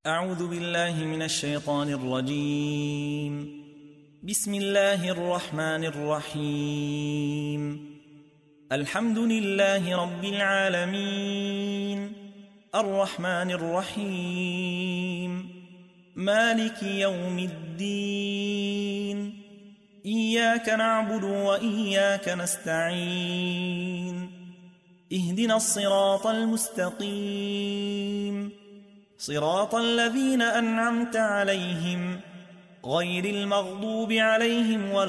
أعوذ بالله من الشيطان الرجيم. بسم الله الرحمن الرحيم. الحمد لله رب العالمين، الرحمن الرحيم، مالك يوم الدين، إياك نعبد وإياك نستعين، اهدنا الصراط المستقيم، صراط الذين أنعمت عليهم غير المغضوب عليهم ولا